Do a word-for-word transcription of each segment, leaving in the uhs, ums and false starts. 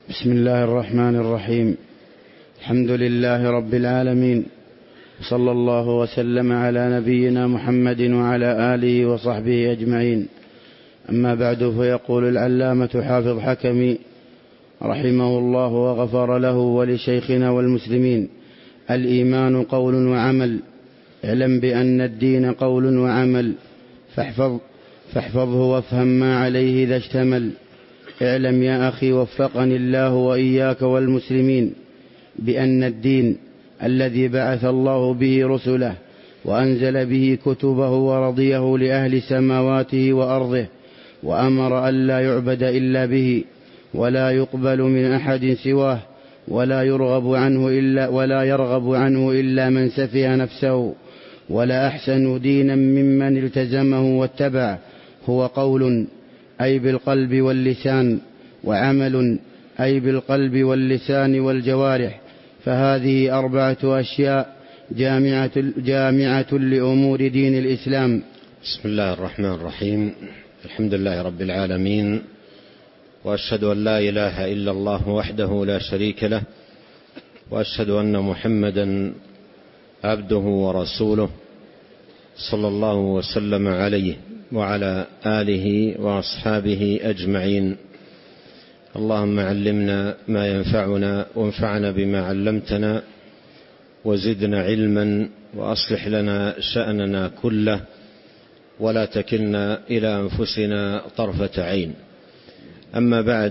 بسم الله الرحمن الرحيم. الحمد لله رب العالمين، صلى الله وسلم على نبينا محمد وعلى آله وصحبه أجمعين. أما بعد، فيقول العلامة حافظ حكمي رحمه الله وغفر له ولشيخنا والمسلمين: الإيمان قول وعمل، اعلم بأن الدين قول وعمل، فاحفظ فاحفظه وافهم ما عليه إذا اشتمل. اعلم يا أخي وفقني الله وإياك والمسلمين بأن الدين الذي بعث الله به رسله وأنزل به كتبه ورضيه لأهل سماواته وأرضه، وأمر أن لا يعبد إلا به، ولا يقبل من أحد سواه، ولا يرغب عنه إلا ولا يرغب عنه إلا من سفه نفسه، ولا أحسن دينا ممن التزمه واتبع. هو قول أي بالقلب واللسان، وعمل أي بالقلب واللسان والجوارح، فهذه أربعة أشياء جامعة, جامعة لأمور دين الإسلام. بسم الله الرحمن الرحيم. الحمد لله رب العالمين، وأشهد أن لا إله إلا الله وحده لا شريك له، وأشهد أن محمدا عبده ورسوله، صلى الله وسلم عليه وعلى آله وأصحابه أجمعين. اللهم علمنا ما ينفعنا، وانفعنا بما علمتنا، وزدنا علما، وأصلح لنا شأننا كله، ولا تكلنا إلى أنفسنا طرفة عين. أما بعد،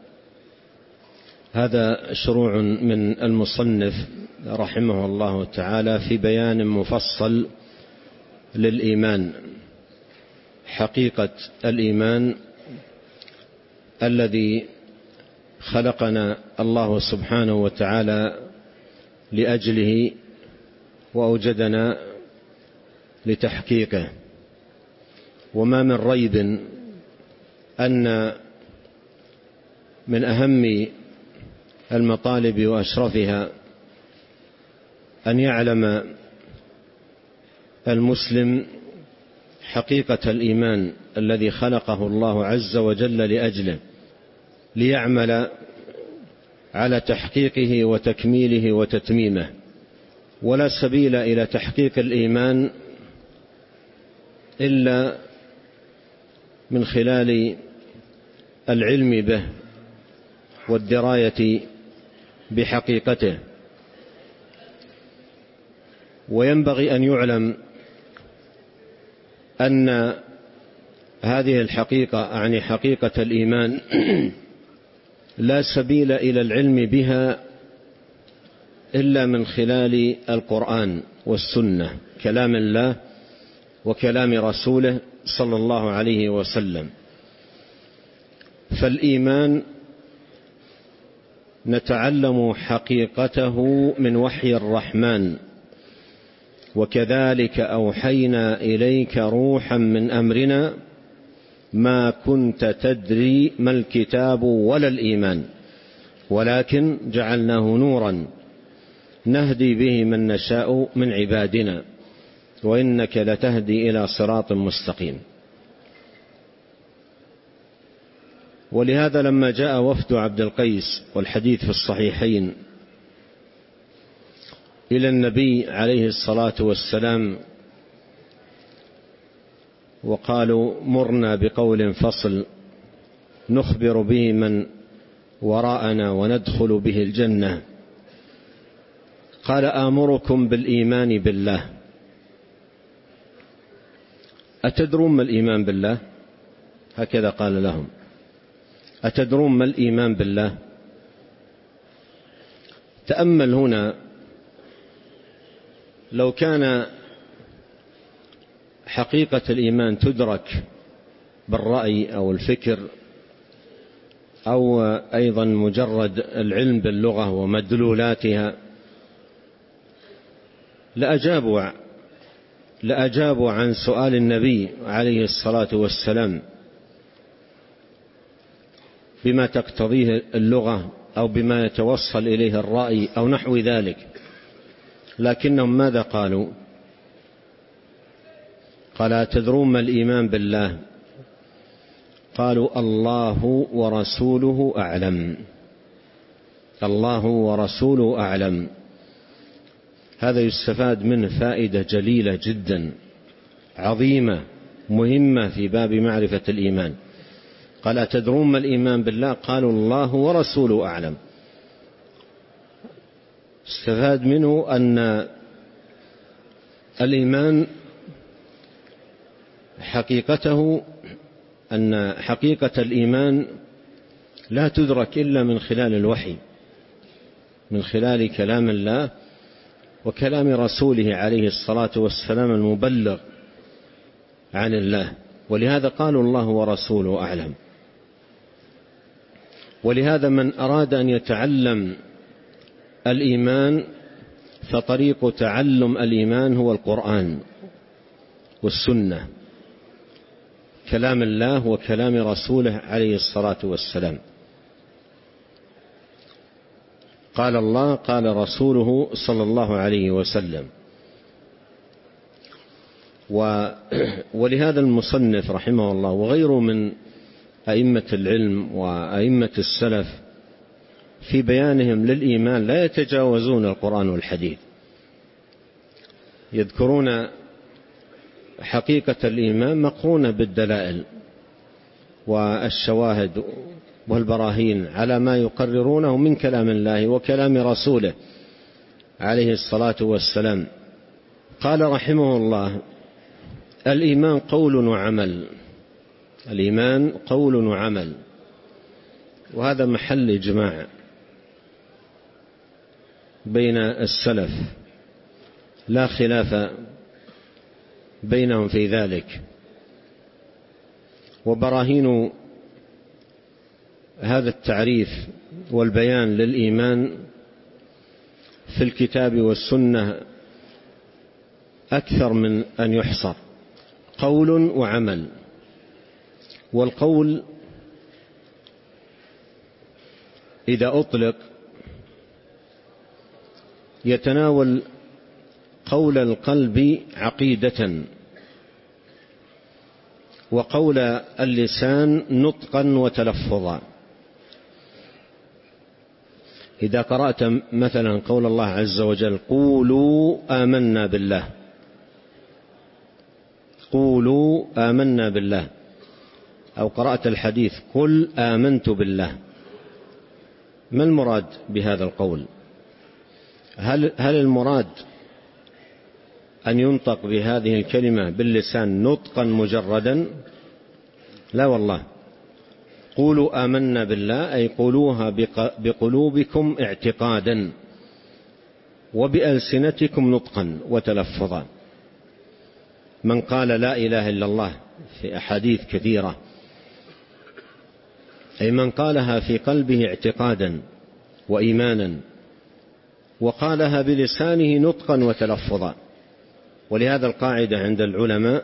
هذا شروع من المصنف رحمه الله تعالى في بيان مفصل للإيمان، حقيقة الإيمان الذي خلقنا الله سبحانه وتعالى لأجله وأوجدنا لتحقيقه. وما من ريب أن من أهم المطالب وأشرفها أن يعلم المسلم حقيقة الإيمان الذي خلقه الله عز وجل لأجله، ليعمل على تحقيقه وتكميله وتتميمه. ولا سبيل إلى تحقيق الإيمان إلا من خلال العلم به والدراية بحقيقته. وينبغي أن يعلم أن هذه الحقيقة، يعني حقيقة الإيمان، لا سبيل إلى العلم بها إلا من خلال القرآن والسنة، كلام الله وكلام رسوله صلى الله عليه وسلم. فالإيمان نتعلم حقيقته من وحي الرحمن: وكذلك أوحينا إليك روحا من أمرنا ما كنت تدري ما الكتاب ولا الإيمان ولكن جعلناه نورا نهدي به من نشاء من عبادنا وإنك لتهدي إلى صراط مستقيم. ولهذا لما جاء وفد عبد القيس، والحديث في الصحيحين، إلى النبي عليه الصلاة والسلام وقالوا: مرنا بقول فصل نخبر به من وراءنا وندخل به الجنة، قال: آمركم بالإيمان بالله. أتدرون ما الإيمان بالله؟ هكذا قال لهم: أتدرون ما الإيمان بالله؟ تأمل هنا، لو كان حقيقة الإيمان تدرك بالرأي أو الفكر أو أيضا مجرد العلم باللغة ومدلولاتها، لأجابوا لأجابوا عن سؤال النبي عليه الصلاة والسلام بما تقتضيه اللغة أو بما يتوصل إليه الرأي أو نحو ذلك. لكنهم ماذا قالوا؟ قال: أتدرون ما الإيمان بالله؟ قالوا: الله ورسوله أعلم. الله ورسوله أعلم. هذا يستفاد منه فائدة جليلة جدا عظيمة مهمة في باب معرفة الإيمان. قال أتدرون ما الإيمان بالله؟ قالوا الله ورسوله أعلم. استفاد منه أن الإيمان حقيقته أن حقيقة الإيمان لا تدرك إلا من خلال الوحي، من خلال كلام الله وكلام رسوله عليه الصلاة والسلام المبلغ عن الله. ولهذا قالوا الله ورسوله أعلم. ولهذا من أراد أن يتعلم الإيمان فطريق تعلم الإيمان هو القرآن والسنة، كلام الله وكلام رسوله عليه الصلاة والسلام. قال الله قال رسوله صلى الله عليه وسلم. ولهذا المصنف رحمه الله وغيره من أئمة العلم وأئمة السلف في بيانهم للإيمان لا يتجاوزون القرآن والحديث، يذكرون حقيقة الإيمان مقرونة بالدلائل والشواهد والبراهين على ما يقررونه من كلام الله وكلام رسوله عليه الصلاة والسلام. قال رحمه الله الإيمان قول وعمل. الإيمان قول وعمل، وهذا محل إجماع بين السلف لا خلاف بينهم في ذلك. وبراهين هذا التعريف والبيان للإيمان في الكتاب والسنة أكثر من أن يحصر. قول وعمل. والقول إذا أطلق يتناول قول القلب عقيدة، وقول اللسان نطقا وتلفظا. إذا قرأت مثلا قول الله عز وجل قولوا آمنا بالله، قولوا آمنا بالله، أو قرأت الحديث قل آمنت بالله، ما المراد بهذا القول؟ هل, هل المراد أن ينطق بهذه الكلمة باللسان نطقا مجردا؟ لا والله. قولوا آمنا بالله أي قولوها بقلوبكم اعتقادا وبألسنتكم نطقا وتلفظا. من قال لا إله إلا الله في أحاديث كثيرة، أي من قالها في قلبه اعتقادا وإيمانا، وقالها بلسانه نطقا وتلفظا. ولهذا القاعدة عند العلماء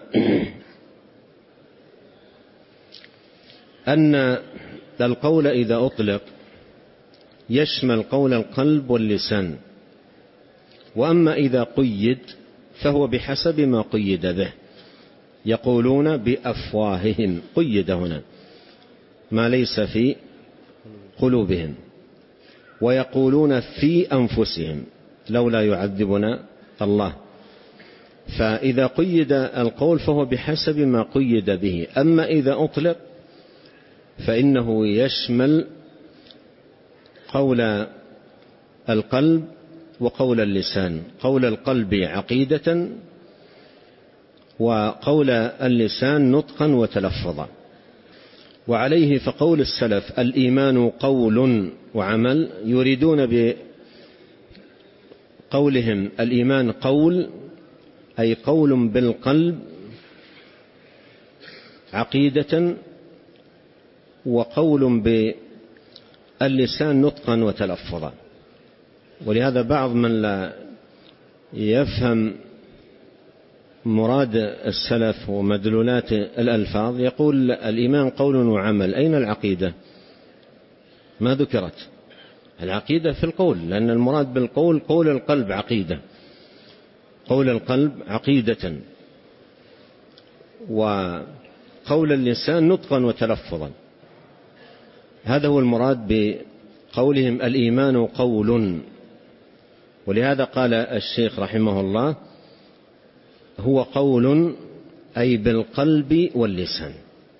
أن القول إذا أطلق يشمل قول القلب واللسان، وأما إذا قيد فهو بحسب ما قيد به. يقولون بأفواههم، قيد هنا ما ليس في قلوبهم، ويقولون في أنفسهم لولا يعذبنا الله. فإذا قيد القول فهو بحسب ما قيد به. أما إذا أطلق فإنه يشمل قول القلب وقول اللسان، قول القلب عقيدة وقول اللسان نطقا وتلفظا. وعليه فقول السلف الإيمان قول وعمل، يريدون بقولهم الإيمان قول أي قول بالقلب عقيدة، وقول باللسان نطقا وتلفظا. ولهذا بعض من لا يفهم مراد السلف ومدلولات الألفاظ يقول الإيمان قول وعمل، أين العقيدة؟ ما ذكرت العقيدة في القول، لأن المراد بالقول قول القلب عقيدة، قول القلب عقيدة، وقول اللسان نطقا وتلفظا. هذا هو المراد قولهم الإيمان قول، ولهذا قال الشيخ رحمه الله هو قول أي بالقلب واللسان،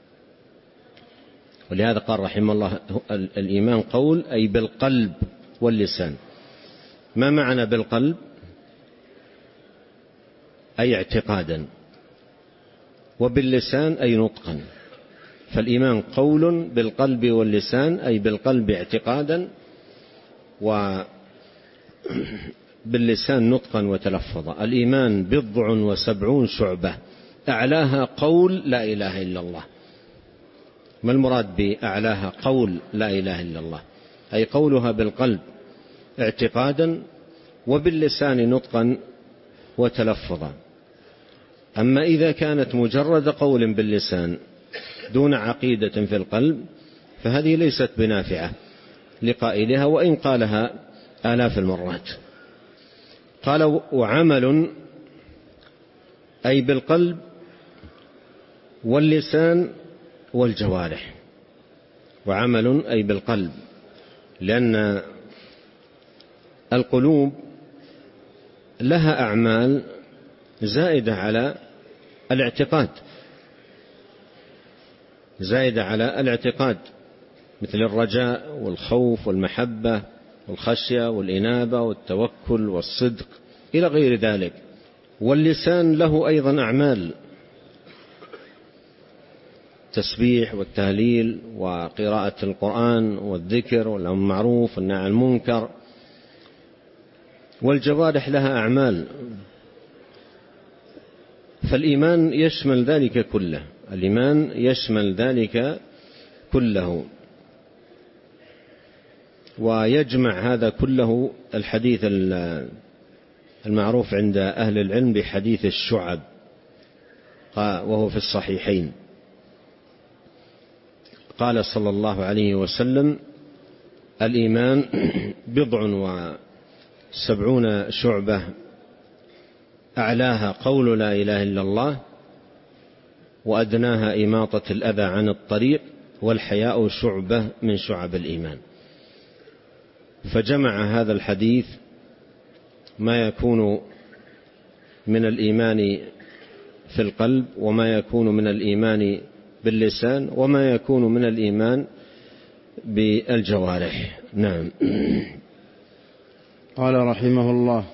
ولهذا قال رحمه الله الإيمان قول أي بالقلب واللسان. ما معنى بالقلب؟ أي اعتقادا، وباللسان أي نطقا. فالإيمان قول بالقلب واللسان أي بالقلب اعتقادا، وباللسان نطقا وتلفظا. الإيمان بضع وسبعون شعبة، أعلاها قول لا إله إلا الله. ما المراد بأعلاها؟ قول لا إله إلا الله أي قولها بالقلب اعتقادا وباللسان نطقا وتلفظا. أما إذا كانت مجرد قول باللسان دون عقيدة في القلب فهذه ليست بنافعة لقائلها وإن قالها آلاف المرات. قال وعمل أي بالقلب واللسان والجوارح. وعمل أي بالقلب، لأن القلوب لها أعمال زائدة على الاعتقاد، زائدة على الاعتقاد، مثل الرجاء والخوف والمحبة والخشية والإنابة والتوكل والصدق إلى غير ذلك. واللسان له أيضا أعمال، التسبيح والتهليل وقراءة القرآن والذكر والأمر بالمعروف والنهي عن المنكر. والجوارح لها أعمال، فالإيمان يشمل ذلك كله، الإيمان يشمل ذلك كله، ويجمع هذا كله الحديث المعروف عند أهل العلم بحديث الشعب، وهو في الصحيحين. قال صلى الله عليه وسلم الإيمان بضع وسبعون شعبة، أعلاها قول لا إله إلا الله، وأدناها إماطة الأذى عن الطريق، والحياء شعبة من شعب الإيمان. فجمع هذا الحديث ما يكون من الإيمان في القلب، وما يكون من الإيمان باللسان، وما يكون من الإيمان بالجوارح. نعم. قال رحمه الله: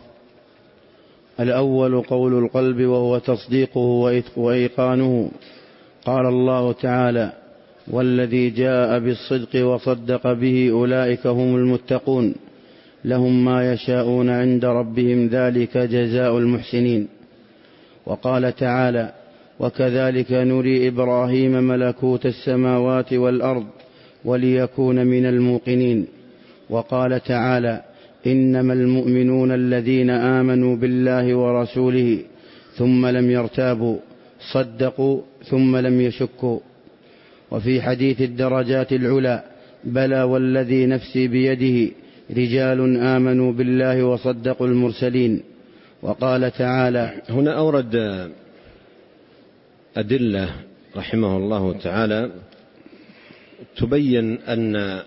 الأول قول القلب وهو تصديقه وإيقانه. قال الله تعالى: والذي جاء بالصدق وصدق به أولئك هم المتقون لهم ما يشاءون عند ربهم ذلك جزاء المحسنين. وقال تعالى: وكذلك نري إبراهيم ملكوت السماوات والأرض وليكون من الموقنين. وقال تعالى: إنما المؤمنون الذين آمنوا بالله ورسوله ثم لم يرتابوا صدقوا ثم لم يشكوا. وفي حديث الدرجات العلى: بلى والذي نفسي بيده رجال آمنوا بالله وصدقوا المرسلين. وقال تعالى. هنا أورد أدلة رحمه الله تعالى تبين أن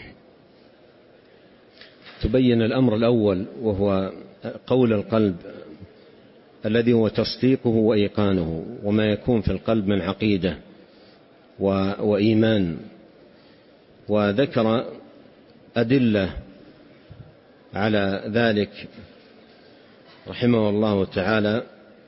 تبين الأمر الأول وهو قول القلب الذي هو تصديقه وإيقانه، وما يكون في القلب من عقيدة وإيمان. وذكر أدلة على ذلك رحمه الله تعالى،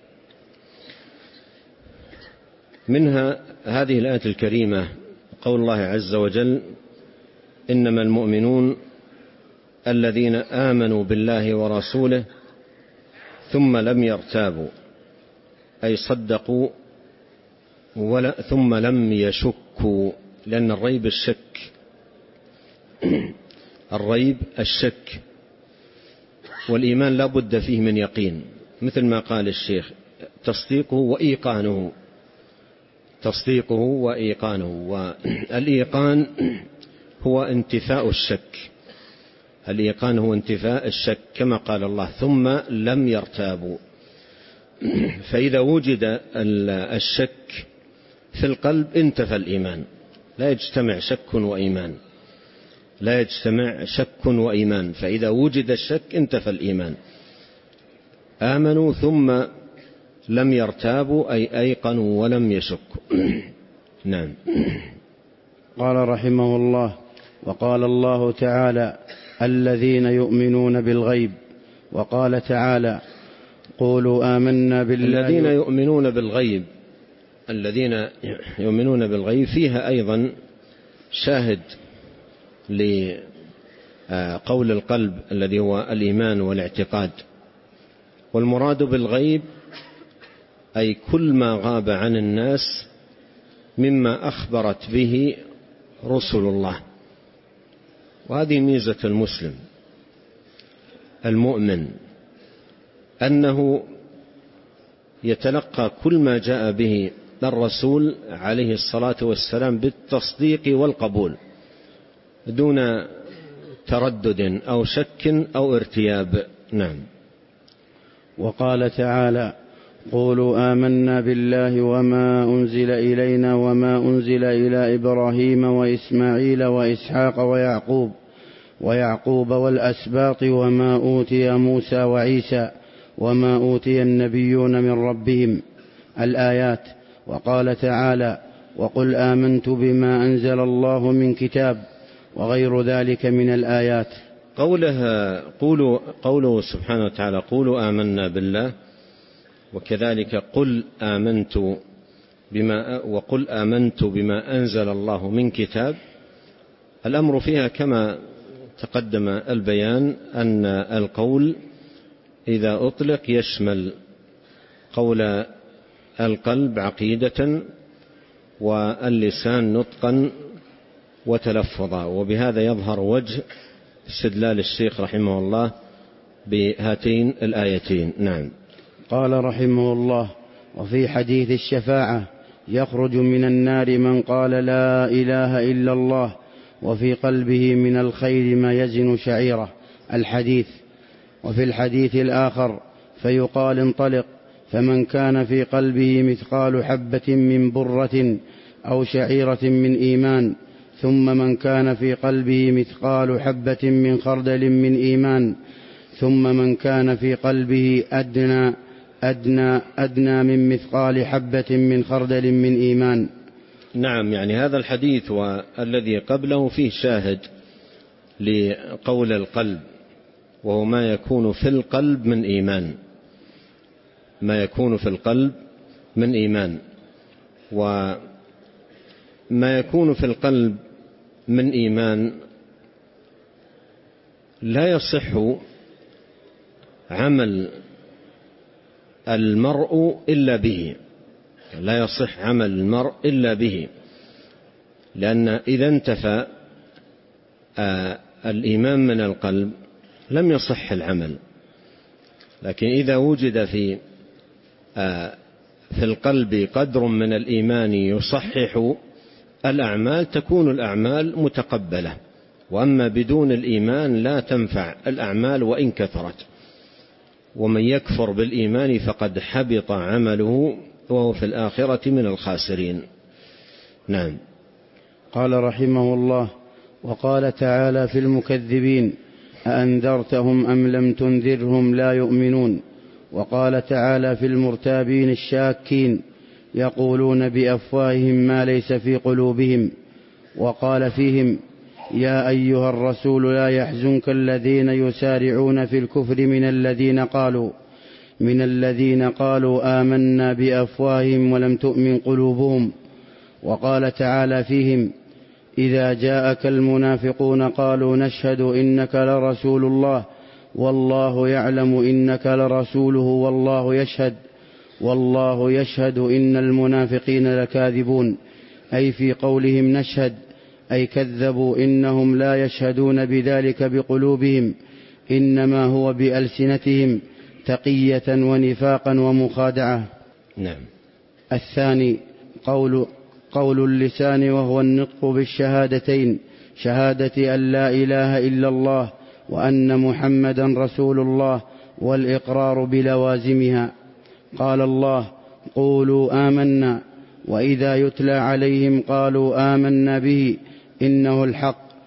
منها هذه الآية الكريمة قول الله عز وجل: إنما المؤمنون الذين آمنوا بالله ورسوله ثم لم يرتابوا، أي صدقوا ولا ثم لم يشكوا، لأن الريب الشك، الريب الشك، والإيمان لا بد فيه من يقين، مثل ما قال الشيخ: تصديقه وإيقانه، تصديقه وإيقانه. والإيقان هو انتفاء الشك، الإيقان هو انتفاء الشك، كما قال الله: ثم لم يرتابوا. فإذا وجد الشك في القلب انتفى الإيمان، لا يجتمع شك وإيمان، لا يجتمع شك وإيمان، فإذا وجد الشك انتفى الإيمان. آمنوا ثم لم يرتابوا أي أيقنوا ولم يشكوا. نعم. قال رحمه الله: وقال الله تعالى: الذين يؤمنون بالغيب. وقال تعالى: قولوا آمنا بالله. الذين يؤمنون بالغيب، الذين يؤمنون بالغيب فيها أيضا شاهد لقول القلب الذي هو الإيمان والاعتقاد. والمراد بالغيب أي كل ما غاب عن الناس مما أخبرت به رسل الله. وهذه ميزة المسلم المؤمن، أنه يتلقى كل ما جاء به الرسول عليه الصلاة والسلام بالتصديق والقبول دون تردد أو شك أو ارتياب. نعم. وقال تعالى: قولوا آمنا بالله وما أنزل إلينا وما أنزل إلى إبراهيم وإسماعيل وإسحاق ويعقوب ويعقوب والأسباط وما أوتي موسى وعيسى وما أوتي النبيون من ربهم. الآيات. وقال تعالى: وقل آمنت بما أنزل الله من كتاب، وغير ذلك من الآيات. قولها قولوا قوله سبحانه وتعالى: قولوا آمنا بالله، وكذلك قل آمنت بما وقل آمنت بما أنزل الله من كتاب. الأمر فيها كما تقدم البيان أن القول إذا أطلق يشمل قول القلب عقيدة واللسان نطقا وتلفظا. وبهذا يظهر وجه استدلال الشيخ رحمه الله بهاتين الآيتين. نعم. قال رحمه الله: وفي حديث الشفاعة: يخرج من النار من قال لا إله إلا الله وفي قلبه من الخير ما يزن شعيرة. الحديث. وفي الحديث الآخر: فيقال انطلق، فمن كان في قلبه مثقال حبة من برة أو شعيرة من إيمان، ثم من كان في قلبه مثقال حبة من خردل من إيمان، ثم من كان في قلبه أدنى أدنى أدنى من مثقال حبة من خردل من إيمان. نعم. يعني هذا الحديث والذي قبله فيه شاهد لقول القلب، وهو ما يكون في القلب من إيمان، ما يكون في القلب من إيمان. وما يكون في القلب من إيمان لا يصح عمل المرء إلا به، لا يصح عمل المرء إلا به، لأن إذا انتفى الإيمان من القلب لم يصح العمل. لكن إذا وجد في في القلب قدر من الإيمان يصحح الأعمال تكون الأعمال متقبلة. وأما بدون الإيمان لا تنفع الأعمال وإن كثرت. ومن يكفر بالإيمان فقد حبط عمله وهو في الآخرة من الخاسرين. نعم. قال رحمه الله: وقال تعالى في المكذبين: أأنذرتهم أم لم تنذرهم لا يؤمنون. وقال تعالى في المرتابين الشاكين: يقولون بأفواههم ما ليس في قلوبهم. وقال فيهم: يا أيها الرسول لا يحزنك الذين يسارعون في الكفر من الذين قالوا من الذين قالوا آمنا بأفواههم ولم تؤمن قلوبهم. وقال تعالى فيهم: إذا جاءك المنافقون قالوا نشهد إنك لرسول الله والله يعلم إنك لرسوله والله يشهد والله يشهد إن المنافقين لكاذبون. أي في قولهم نشهد، أي كذبوا، إنهم لا يشهدون بذلك بقلوبهم، إنما هو بألسنتهم تقية ونفاقا ومخادعة. نعم. الثاني قول, قول اللسان، وهو النطق بالشهادتين: شهادة أن لا إله إلا الله وأن محمدا رسول الله، والإقرار بلوازمها. قال الله: قولوا آمنا، وإذا يتلى عليهم قالوا آمنا به إنه الحق.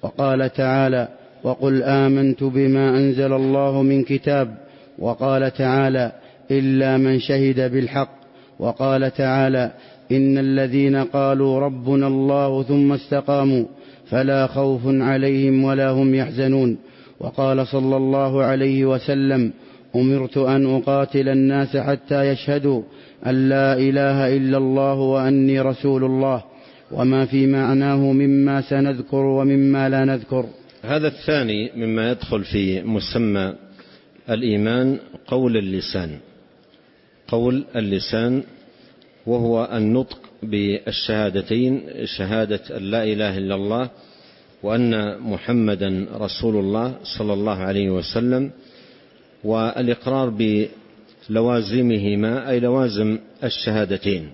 وقال تعالى: وقل آمنت بما أنزل الله من كتاب. وقال تعالى: إلا من شهد بالحق. وقال تعالى: إن الذين قالوا ربنا الله ثم استقاموا فلا خوف عليهم ولا هم يحزنون. وقال صلى الله عليه وسلم: أمرت أن أقاتل الناس حتى يشهدوا أن لا إله إلا الله وأني رسول الله، وما في معناه مما سنذكر ومما لا نذكر. هذا الثاني مما يدخل في مسمى الإيمان قول اللسان. قول اللسان وهو النطق بالشهادتين، شهادة أن لا إله إلا الله وأن محمدا رسول الله صلى الله عليه وسلم، والإقرار بلوازمهما أي لوازم الشهادتين.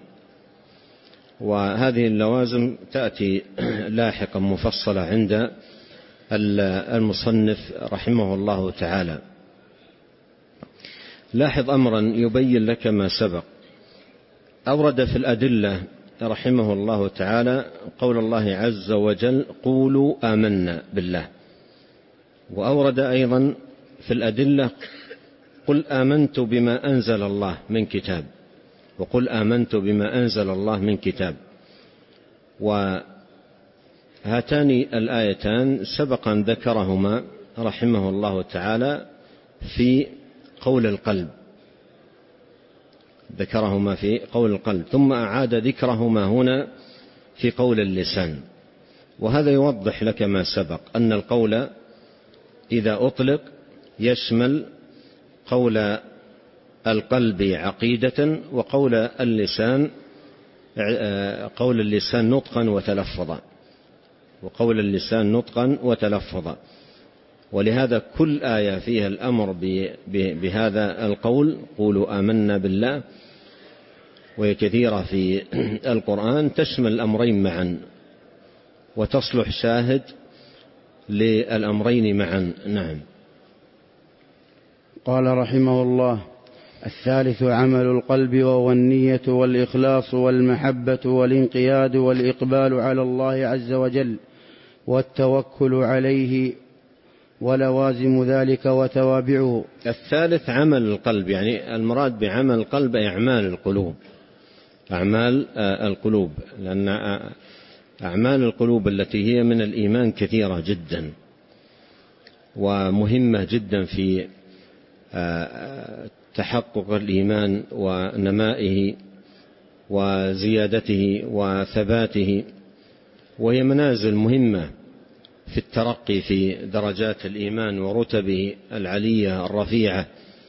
وهذه اللوازم تأتي لاحقا مفصلة عند المصنف رحمه الله تعالى. لاحظ أمرا يبين لك ما سبق. أورد في الأدلة رحمه الله تعالى قول الله عز وجل: قولوا آمنا بالله. وأورد أيضا في الأدلة: قل آمنت بما أنزل الله من كتاب. وقل آمنت بما أنزل الله من كتاب. وهاتان الآيتان سبقا ذكرهما رحمه الله تعالى في قول القلب، ذكرهما في قول القلب، ثم أعاد ذكرهما هنا في قول اللسان. وهذا يوضح لك ما سبق، أن القول إذا أطلق يشمل قول القلب عقيدة، وقول اللسان قول اللسان نطقا وتلفظا، وقول اللسان نطقا وتلفظا. ولهذا كل آية فيها الأمر بهذا القول: قولوا آمنا بالله، وهي كثيرة في القرآن تشمل الأمرين معا وتصلح شاهد للأمرين معا. نعم. قال رحمه الله: الثالث عمل القلب، وهو النية والإخلاص والمحبة والانقياد والإقبال على الله عز وجل والتوكل عليه ولوازم ذلك وتوابعه. الثالث عمل القلب، يعني المراد بعمل القلب أعمال القلوب، أعمال القلوب، لأن أعمال القلوب التي هي من الإيمان كثيرة جدا ومهمة جدا في تحقق الإيمان ونمائه وزيادته وثباته، وهي منازل مهمة في الترقي في درجات الإيمان ورتبه العلية الرفيعة.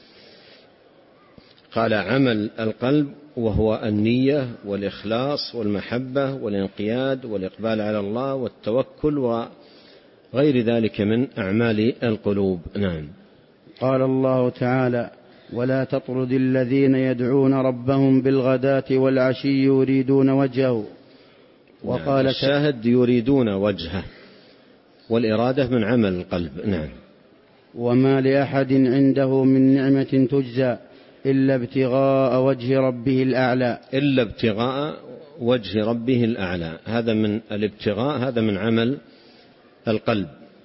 قال: عمل القلب وهو النية والإخلاص والمحبة والانقياد والإقبال على الله والتوكل وغير ذلك من أعمال القلوب. نعم. قال الله تعالى: ولا تطرد الذين يدعون ربهم بالغداة والعشي يريدون وجهه. وقال: الشاهد يريدون وجهه، والإرادة من عمل القلب. نعم. وما لأحد عنده من نعمة تجزى إلا ابتغاء وجه ربه الأعلى. إلا ابتغاء وجه ربه الأعلى، هذا من الابتغاء، هذا من عمل القلب.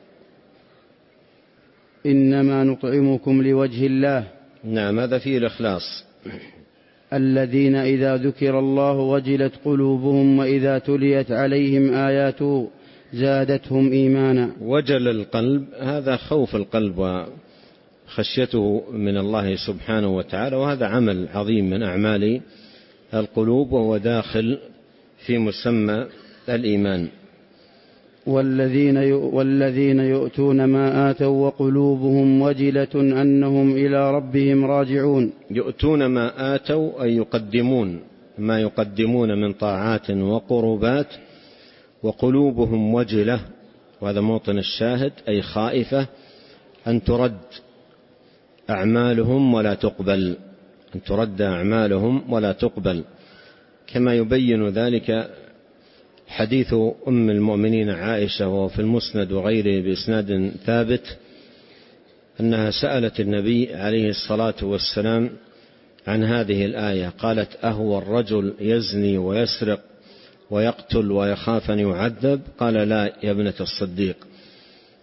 إنما نطعمكم لوجه الله. نعم، هذا فيه الإخلاص. الذين إذا ذكر الله وجلت قلوبهم وإذا تليت عليهم آياته زادتهم إيمانا. وجل القلب، هذا خوف القلب وخشيته من الله سبحانه وتعالى، وهذا عمل عظيم من أعمال القلوب، وهو داخل في مسمى الإيمان. والذين والذين يؤتون ما آتوا وقلوبهم وجلة أنهم إلى ربهم راجعون. يؤتون ما آتوا أي يقدمون ما يقدمون من طاعات وقربات، وقلوبهم وجلة، وهذا موطن الشاهد، أي خائفة أن ترد أعمالهم ولا تقبل، أن ترد أعمالهم ولا تقبل، كما يبين ذلك حديث أم المؤمنين عائشة وهو في المسند وغيره بإسناد ثابت، أنها سألت النبي عليه الصلاة والسلام عن هذه الآية، قالت: أهو الرجل يزني ويسرق ويقتل ويخاف أن يعذب؟ قال: لا يا ابنة الصديق،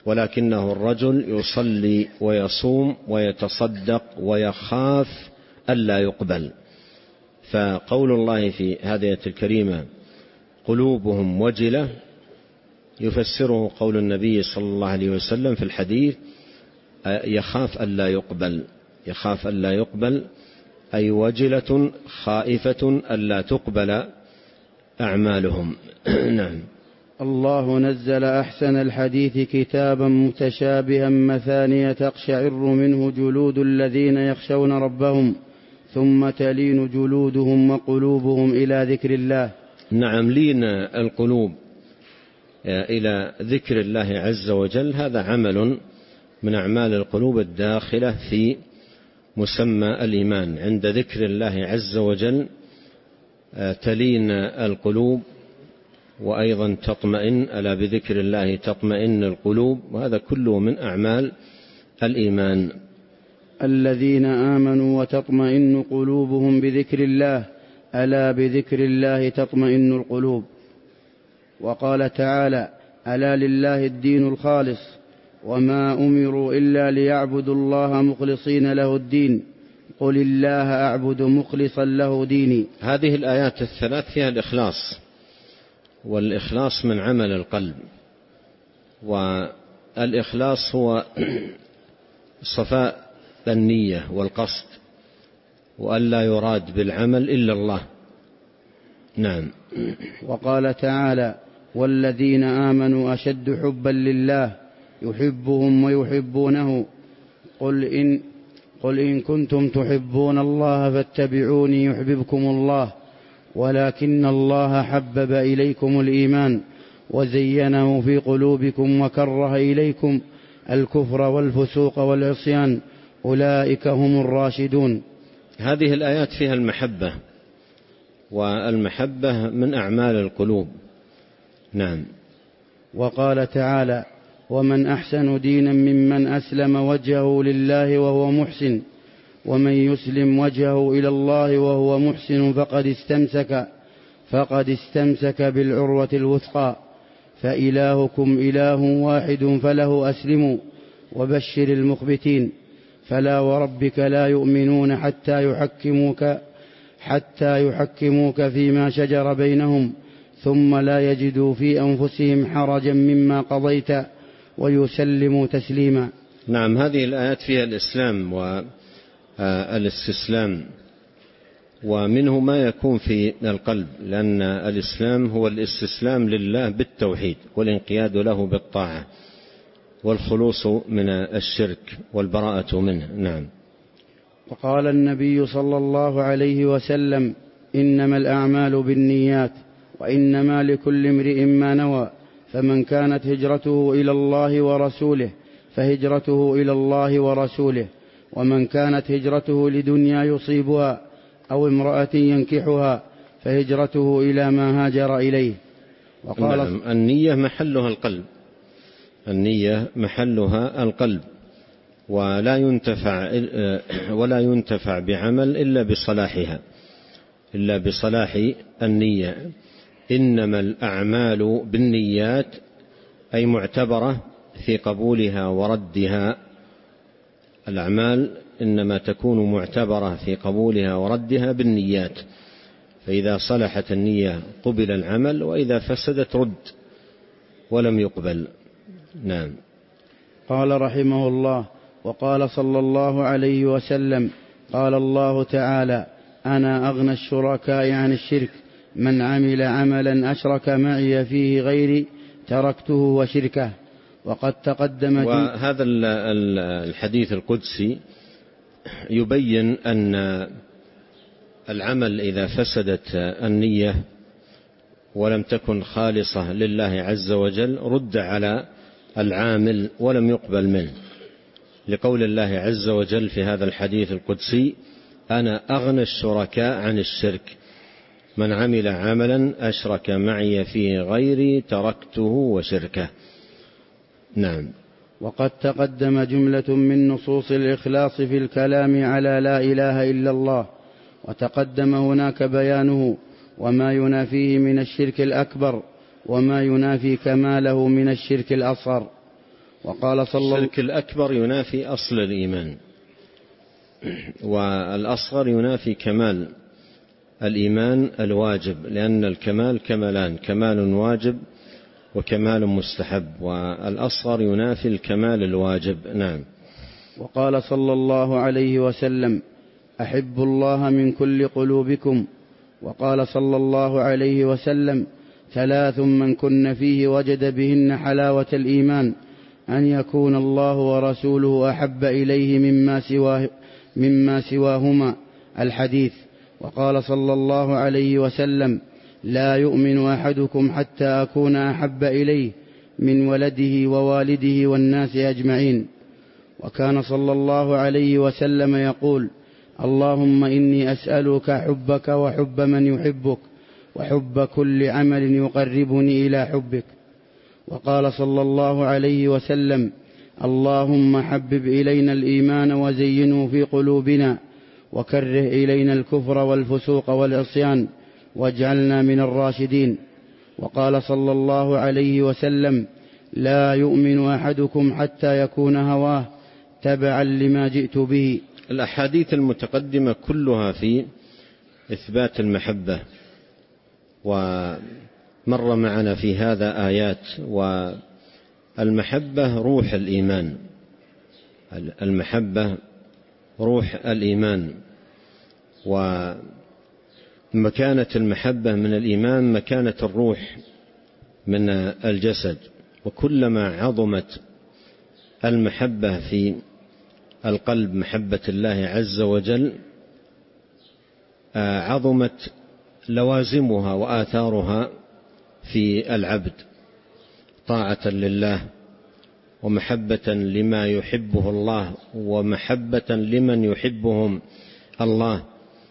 ولكنه الرجل يصلي ويصوم ويتصدق ويخاف ألا يقبل. فقول الله في هذه الآية الكريمة قلوبهم وجلة يفسره قول النبي صلى الله عليه وسلم في الحديث يخاف ألا يقبل، يخاف ألا يقبل أي وجلة خائفة ألا تقبل أعمالهم. نعم. الله نزل أحسن الحديث كتابا متشابها مثانية تقشعر منه جلود الذين يخشون ربهم ثم تلين جلودهم وقلوبهم إلى ذكر الله. نعم، لين القلوب إلى ذكر الله عز وجل هذا عمل من أعمال القلوب الداخلة في مسمى الإيمان. عند ذكر الله عز وجل تلين القلوب وأيضا تطمئن، ألا بذكر الله تطمئن القلوب، وهذا كله من أعمال الإيمان. الذين آمنوا وتطمئن قلوبهم بذكر الله ألا بذكر الله تطمئن القلوب. وقال تعالى ألا لله الدين الخالص وما أمروا إلا ليعبدوا الله مخلصين له الدين قل الله أعبد مخلصا له ديني. هذه الآيات الثلاث فيها الإخلاص، والإخلاص من عمل القلب، والإخلاص هو صفاء النية والقصد، وألا يراد بالعمل إلا الله. نعم. وقال تعالى والذين آمنوا أشد حبا لله يحبهم ويحبونه قل إن, قل إن كنتم تحبون الله فاتبعوني يحببكم الله ولكن الله حبب إليكم الإيمان وزينه في قلوبكم وكره إليكم الكفر والفسوق والعصيان أولئك هم الراشدون. هذه الآيات فيها المحبة، والمحبة من أعمال القلوب. نعم. وقال تعالى ومن أحسن دينا ممن أسلم وجهه لله وهو محسن ومن يسلم وجهه إلى الله وهو محسن فقد استمسك فقد استمسك بالعروة الوثقى فإلهكم إله واحد فله أسلموا وبشر المخبتين فلا وربك لا يؤمنون حتى يحكموك حتى يحكموك فيما شجر بينهم ثم لا يجدوا في أنفسهم حرجا مما قضيت ويسلموا تسليما. نعم، هذه الآيات فيها الإسلام والاستسلام، ومنه ما يكون في القلب، لأن الإسلام هو الاستسلام لله بالتوحيد والانقياد له بالطاعة والخلوص من الشرك والبراءة منه. نعم. وقال النبي صلى الله عليه وسلم إنما الأعمال بالنيات وإنما لكل امرئ ما نوى فمن كانت هجرته إلى الله ورسوله فهجرته إلى الله ورسوله ومن كانت هجرته لدنيا يصيبها أو امرأة ينكحها فهجرته إلى ما هاجر إليه. وقال نعم. النية محلها القلب، النية محلها القلب، ولا ينتفع ولا ينتفع بعمل إلا بصلاحها، إلا بصلاح النية. إنما الأعمال بالنيات أي معتبرة في قبولها وردها. الأعمال إنما تكون معتبرة في قبولها وردها بالنيات، فإذا صلحت النية قبل العمل، وإذا فسدت رد ولم يقبل. نعم. قال رحمه الله وقال صلى الله عليه وسلم قال الله تعالى أنا أغنى الشركاء عن الشرك من عمل عملا أشرك معي فيه غيري تركته وشركه. وقد تقدم. وهذا الحديث القدسي يبين أن العمل إذا فسدت النية ولم تكن خالصة لله عز وجل رد على العامل ولم يقبل منه، لقول الله عز وجل في هذا الحديث القدسي أنا أغنى الشركاء عن الشرك من عمل عملا أشرك معي فيه غيري تركته وشركه. نعم. وقد تقدم جملة من نصوص الإخلاص في الكلام على لا إله إلا الله، وتقدم هناك بيانه وما ينافيه من الشرك الأكبر وما ينافي كماله من الشرك الأصغر. وقال صلى الله الشرك الأكبر ينافي أصل الإيمان، والأصغر ينافي كمال الإيمان الواجب، لأن الكمال كمالان: كمال واجب وكمال مستحب، والأصغر ينافي الكمال الواجب. نعم. وقال صلى الله عليه وسلم: أحبوا الله من كل قلوبكم. وقال صلى الله عليه وسلم: ثلاث من كن فيه وجد بهن حلاوة الإيمان: أن يكون الله ورسوله أحب إليه مما سواه مما سواهما. الحديث. وقال صلى الله عليه وسلم: لا يؤمن أحدكم حتى أكون أحب إليه من ولده ووالده والناس أجمعين. وكان صلى الله عليه وسلم يقول: اللهم إني أسألك حبك وحب من يحبك وحب كل عمل يقربني إلى حبك. وقال صلى الله عليه وسلم: اللهم حبب إلينا الإيمان وزينه في قلوبنا وكره إلينا الكفر والفسوق والعصيان واجعلنا من الراشدين. وقال صلى الله عليه وسلم: لا يؤمن أحدكم حتى يكون هواه تبعا لما جئت به. الأحاديث المتقدمة كلها في إثبات المحبة، ومر معنا في هذا آيات. والمحبة روح الإيمان، المحبة روح الإيمان، ومكانة المحبة من الإيمان مكانة الروح من الجسد. وكلما عظمت المحبة في القلب، محبة الله عز وجل، عظمت لوازمها وآثارها في العبد: طاعة لله، ومحبة لما يحبه الله، ومحبة لمن يحبهم الله،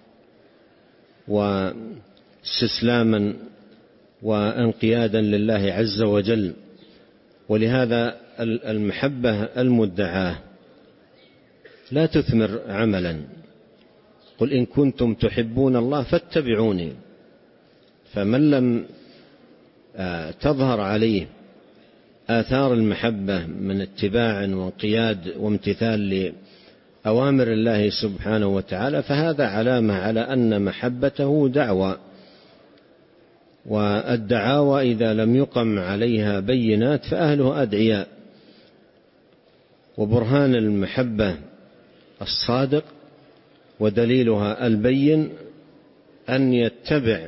واستسلاما وانقيادا لله عز وجل. ولهذا المحبة المدعاة لا تثمر عملا. قل إن كنتم تحبون الله فاتبعوني. فمن لم تظهر عليه آثار المحبة من اتباع وانقياد وامتثال لأوامر الله سبحانه وتعالى، فهذا علامة على أن محبته دعوة. والدعاوى إذا لم يقم عليها بينات فأهلها أدعياء. وبرهان المحبة الصادق ودليلها البين أن يتبع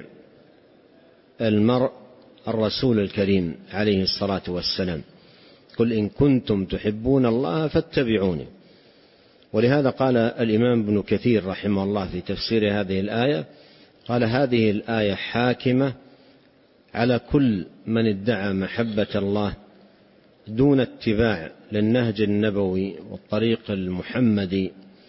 المرء الرسول الكريم عليه الصلاة والسلام: قل إن كنتم تحبون الله فاتبعوني. ولهذا قال الإمام ابن كثير رحمه الله في تفسير هذه الآية، قال: هذه الآية حاكمة على كل من ادعى محبة الله دون اتباع للنهج النبوي والطريق المحمدي،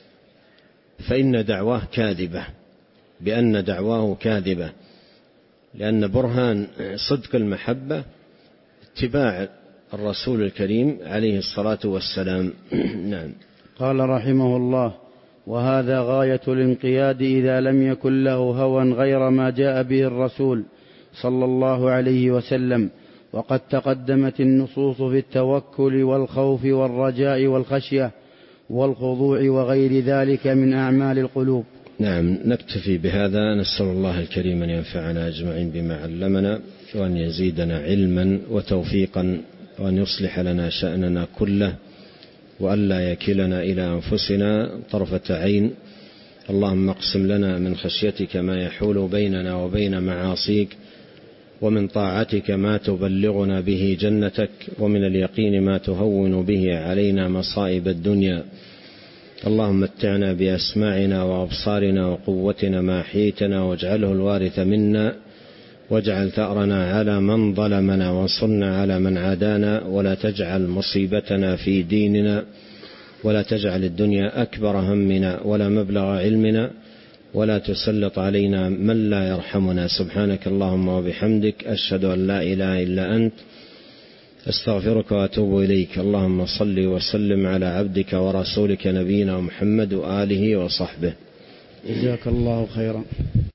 فإن دعواه كاذبة، بأن دعواه كاذبة، لأن برهان صدق المحبة اتباع الرسول الكريم عليه الصلاة والسلام. نعم. قال رحمه الله: وهذا غاية الانقياد إذا لم يكن له هوى غير ما جاء به الرسول صلى الله عليه وسلم. وقد تقدمت النصوص في التوكل والخوف والرجاء والخشية والخضوع وغير ذلك من أعمال القلوب. نعم، نكتفي بهذا. نسأل الله الكريم أن ينفعنا أجمعين بما علمنا، وأن يزيدنا علما وتوفيقا، وأن يصلح لنا شأننا كله، وأن لا يكلنا إلى أنفسنا طرفة عين. اللهم اقسم لنا من خشيتك ما يحول بيننا وبين معاصيك، ومن طاعتك ما تبلغنا به جنتك، ومن اليقين ما تهون به علينا مصائب الدنيا. اللهم متعنا بأسماعنا وأبصارنا وقوتنا ما أحييتنا، واجعله الوارث منا، واجعل ثأرنا على من ظلمنا، وانصرنا على من عادانا، ولا تجعل مصيبتنا في ديننا، ولا تجعل الدنيا أكبر همنا ولا مبلغ علمنا، ولا تسلط علينا من لا يرحمنا. سبحانك اللهم وبحمدك، أشهد أن لا إله إلا أنت، أستغفرك وأتوب إليك. اللهم صل وسلم على عبدك ورسولك نبينا محمد وآله وصحبه. جزاك الله خيرا.